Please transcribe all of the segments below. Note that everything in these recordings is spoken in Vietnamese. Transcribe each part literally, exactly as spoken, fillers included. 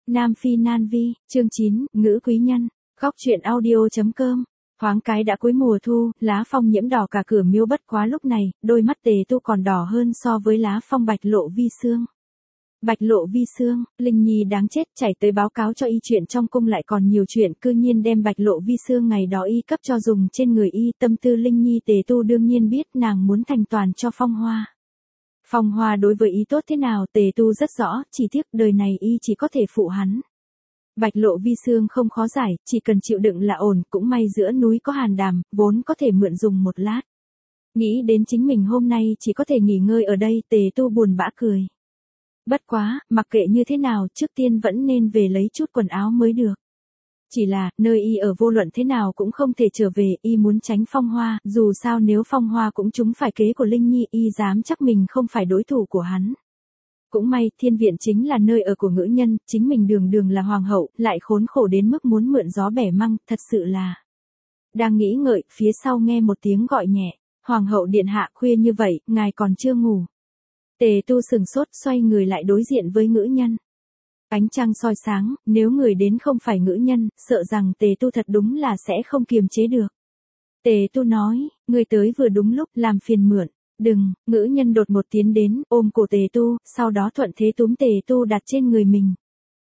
Nam Phi Nan Vi, chương chín, Ngữ quý nhân, góc truyện audio.com. Thoáng cái đã cuối mùa thu, lá phong nhiễm đỏ cả cửa miếu, bất quá lúc này, đôi mắt Tề Tu còn đỏ hơn so với lá phong Bạch Lộ Vi Xương. Bạch Lộ Vi Xương, Linh Nhi đáng chết, chảy tới báo cáo cho y chuyện trong cung lại còn nhiều chuyện, cư nhiên đem Bạch Lộ Vi Xương ngày đó y cấp cho dùng trên người y. Tâm tư Linh Nhi Tề Tu đương nhiên biết, nàng muốn thành toàn cho Phong Hoa. Phong Hoa đối với y tốt thế nào Tề Tu rất rõ, chỉ tiếc đời này y chỉ có thể phụ hắn. Bạch Lộ Vi Xương không khó giải, chỉ cần chịu đựng là ổn, cũng may giữa núi có hàn đàm, vốn có thể mượn dùng một lát. Nghĩ đến chính mình hôm nay chỉ có thể nghỉ ngơi ở đây, Tề Tu buồn bã cười. Bất quá, mặc kệ như thế nào, trước tiên vẫn nên về lấy chút quần áo mới được. Chỉ là, nơi y ở vô luận thế nào cũng không thể trở về, y muốn tránh Phong Hoa, dù sao nếu Phong Hoa cũng trúng phải kế của Linh Nhi, y dám chắc mình không phải đối thủ của hắn. Cũng may, thiên viện chính là nơi ở của ngữ nhân, chính mình đường đường là hoàng hậu, lại khốn khổ đến mức muốn mượn gió bẻ măng, thật sự là. Đang nghĩ ngợi, phía sau nghe một tiếng gọi nhẹ, hoàng hậu điện hạ, khuya như vậy, ngài còn chưa ngủ. Tề Tu sừng sốt, xoay người lại đối diện với ngữ nhân. Ánh trăng soi sáng, nếu người đến không phải ngữ nhân, sợ rằng Tề Tu thật đúng là sẽ không kiềm chế được. Tề Tu nói, người tới vừa đúng lúc, làm phiền mượn. Đừng, ngữ nhân đột một tiến đến, ôm cổ Tề Tu, sau đó thuận thế túm Tề Tu đặt trên người mình.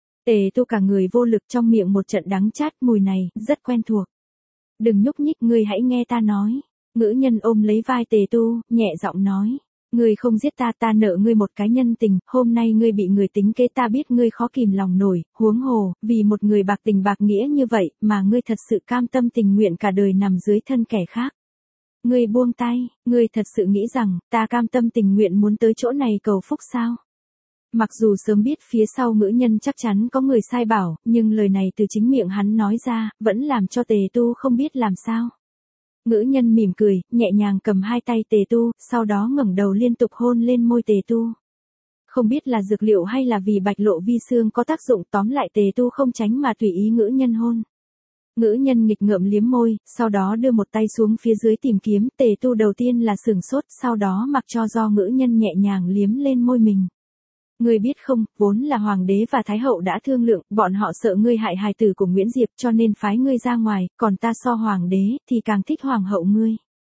Tề Tu cả người vô lực, trong miệng một trận đắng chát, mùi này, rất quen thuộc. Đừng nhúc nhích, ngươi hãy nghe ta nói. Ngữ nhân ôm lấy vai Tề Tu, nhẹ giọng nói. Ngươi không giết ta, ta nợ ngươi một cái nhân tình, hôm nay ngươi bị người tính kế, ta biết ngươi khó kìm lòng nổi, huống hồ, vì một người bạc tình bạc nghĩa như vậy, mà ngươi thật sự cam tâm tình nguyện cả đời nằm dưới thân kẻ khác. Ngươi buông tay, ngươi thật sự nghĩ rằng, ta cam tâm tình nguyện muốn tới chỗ này cầu phúc sao? Mặc dù sớm biết phía sau ngữ nhân chắc chắn có người sai bảo, nhưng lời này từ chính miệng hắn nói ra, vẫn làm cho Tề Tu không biết làm sao. Ngữ nhân mỉm cười, nhẹ nhàng cầm hai tay Tề Tu, sau đó ngẩng đầu liên tục hôn lên môi Tề Tu. Không biết là dược liệu hay là vì Bạch Lộ Vi Xương có tác dụng, tóm lại Tề Tu không tránh mà tùy ý ngữ nhân hôn. Ngữ nhân nghịch ngợm liếm môi, sau đó đưa một tay xuống phía dưới tìm kiếm, Tề Tu đầu tiên là sửng sốt, sau đó mặc cho do ngữ nhân nhẹ nhàng liếm lên môi mình. Ngươi biết không, vốn là hoàng đế và thái hậu đã thương lượng, bọn họ sợ ngươi hại hài tử của Nguyễn Diệp cho nên phái ngươi ra ngoài, còn ta so hoàng đế thì càng thích hoàng hậu ngươi.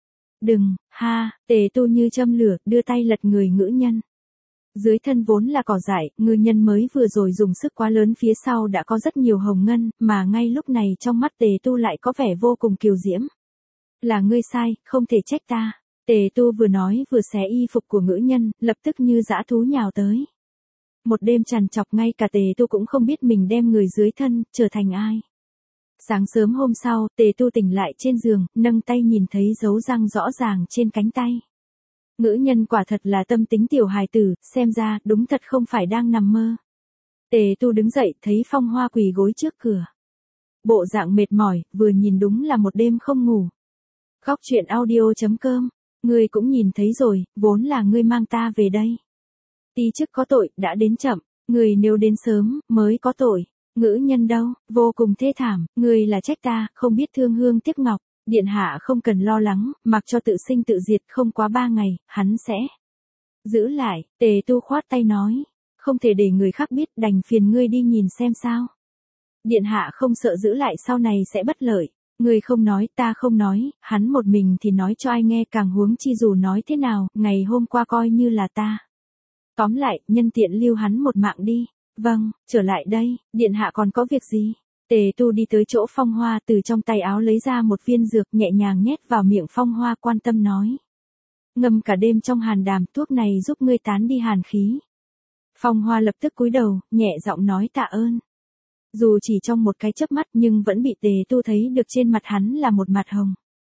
Đừng, ha, Tề Tu như châm lửa, đưa tay lật người ngữ nhân. Dưới thân vốn là cỏ dại, ngư nhân mới vừa rồi dùng sức quá lớn, phía sau đã có rất nhiều hồng ngân, mà ngay lúc này trong mắt Tề Tu lại có vẻ vô cùng kiều diễm. Là ngươi sai, không thể trách ta. Tề Tu vừa nói vừa xé y phục của ngữ nhân, lập tức như dã thú nhào tới. Một đêm trằn trọc, ngay cả Tề Tu cũng không biết mình đem người dưới thân, trở thành ai. Sáng sớm hôm sau, Tề Tu tỉnh lại trên giường, nâng tay nhìn thấy dấu răng rõ ràng trên cánh tay. Ngữ nhân quả thật là tâm tính tiểu hài tử, xem ra, đúng thật không phải đang nằm mơ. Tề Tu đứng dậy, thấy Phong Hoa quỳ gối trước cửa. Bộ dạng mệt mỏi, vừa nhìn đúng là một đêm không ngủ. Góc truyện audio.com, ngươi cũng nhìn thấy rồi, vốn là ngươi mang ta về đây. Ti chức có tội, đã đến chậm, ngươi nếu đến sớm, mới có tội. Ngữ nhân đâu, vô cùng thê thảm, ngươi là trách ta, không biết thương hương tiếc ngọc. Điện hạ không cần lo lắng, mặc cho tự sinh tự diệt, không quá ba ngày, hắn sẽ giữ lại. Tề Tu khoát tay nói, không thể để người khác biết, đành phiền ngươi đi nhìn xem sao. Điện hạ không sợ giữ lại sau này sẽ bất lợi. Ngươi không nói, ta không nói, hắn một mình thì nói cho ai nghe, càng huống chi dù nói thế nào, ngày hôm qua coi như là ta. Tóm lại, nhân tiện lưu hắn một mạng đi. Vâng, trở lại đây, điện hạ còn có việc gì? Tề Tu đi tới chỗ Phong Hoa, từ trong tay áo lấy ra một viên dược, nhẹ nhàng nhét vào miệng Phong Hoa, quan tâm nói. Ngâm cả đêm trong hàn đàm, thuốc này giúp ngươi tán đi hàn khí. Phong Hoa lập tức cúi đầu, nhẹ giọng nói tạ ơn. Dù chỉ trong một cái chớp mắt nhưng vẫn bị Tề Tu thấy được trên mặt hắn là một mặt hồng.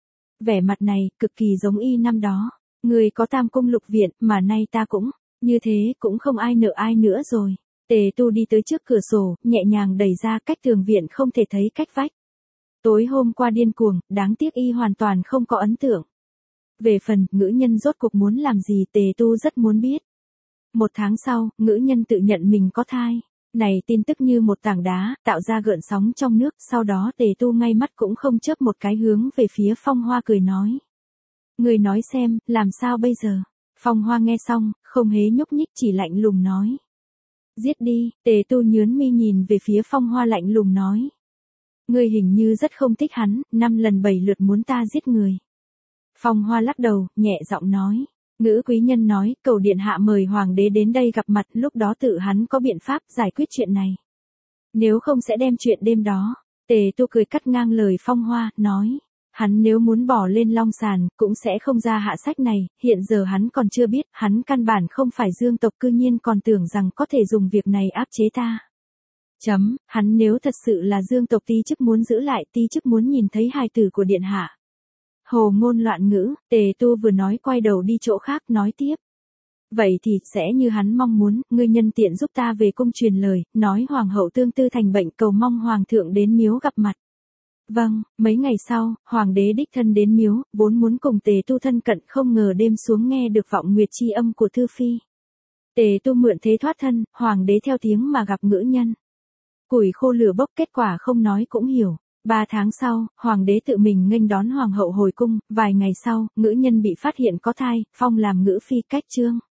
Vẻ mặt này, cực kỳ giống y năm đó. Người có tam cung lục viện, mà nay ta cũng, như thế cũng không ai nợ ai nữa rồi. Tề Tu đi tới trước cửa sổ, nhẹ nhàng đẩy ra, cách tường viện không thể thấy cách vách. Tối hôm qua điên cuồng, đáng tiếc y hoàn toàn không có ấn tượng. Về phần, ngữ nhân rốt cuộc muốn làm gì, Tề Tu rất muốn biết. Một tháng sau, ngữ nhân tự nhận mình có thai. Này tin tức như một tảng đá, tạo ra gợn sóng trong nước, sau đó Tề Tu ngay mắt cũng không chớp một cái hướng về phía Phong Hoa, cười nói. Người nói xem, làm sao bây giờ? Phong Hoa nghe xong, không hề nhúc nhích, chỉ lạnh lùng nói. Giết đi, Tề Tu nhướng mi nhìn về phía Phong Hoa lạnh lùng nói. Ngươi hình như rất không thích hắn, năm lần bảy lượt muốn ta giết người. Phong Hoa lắc đầu, nhẹ giọng nói. Ngữ quý nhân nói, cầu điện hạ mời hoàng đế đến đây gặp mặt, lúc đó tự hắn có biện pháp giải quyết chuyện này. Nếu không sẽ đem chuyện đêm đó. Tề Tu cười cắt ngang lời Phong Hoa, nói. Hắn nếu muốn bỏ lên long sàn, cũng sẽ không ra hạ sách này, hiện giờ hắn còn chưa biết, hắn căn bản không phải Dương tộc, cư nhiên còn tưởng rằng có thể dùng việc này áp chế ta. Chấm, hắn nếu thật sự là Dương tộc, ti chức muốn giữ lại, ti chức muốn nhìn thấy hài tử của điện hạ. Hồ ngôn loạn ngữ, Tề Tu vừa nói quay đầu đi chỗ khác nói tiếp. Vậy thì, sẽ như hắn mong muốn, ngươi nhân tiện giúp ta về cung truyền lời, nói hoàng hậu tương tư thành bệnh, cầu mong hoàng thượng đến miếu gặp mặt. Vâng, mấy ngày sau, hoàng đế đích thân đến miếu, vốn muốn cùng Tề Tu thân cận, không ngờ đêm xuống nghe được vọng nguyệt chi âm của Thư Phi. Tề Tu mượn thế thoát thân, hoàng đế theo tiếng mà gặp ngữ nhân. Củi khô lửa bốc, kết quả không nói cũng hiểu. Ba tháng sau, hoàng đế tự mình nghênh đón hoàng hậu hồi cung, vài ngày sau, ngữ nhân bị phát hiện có thai, phong làm ngữ phi cách trương.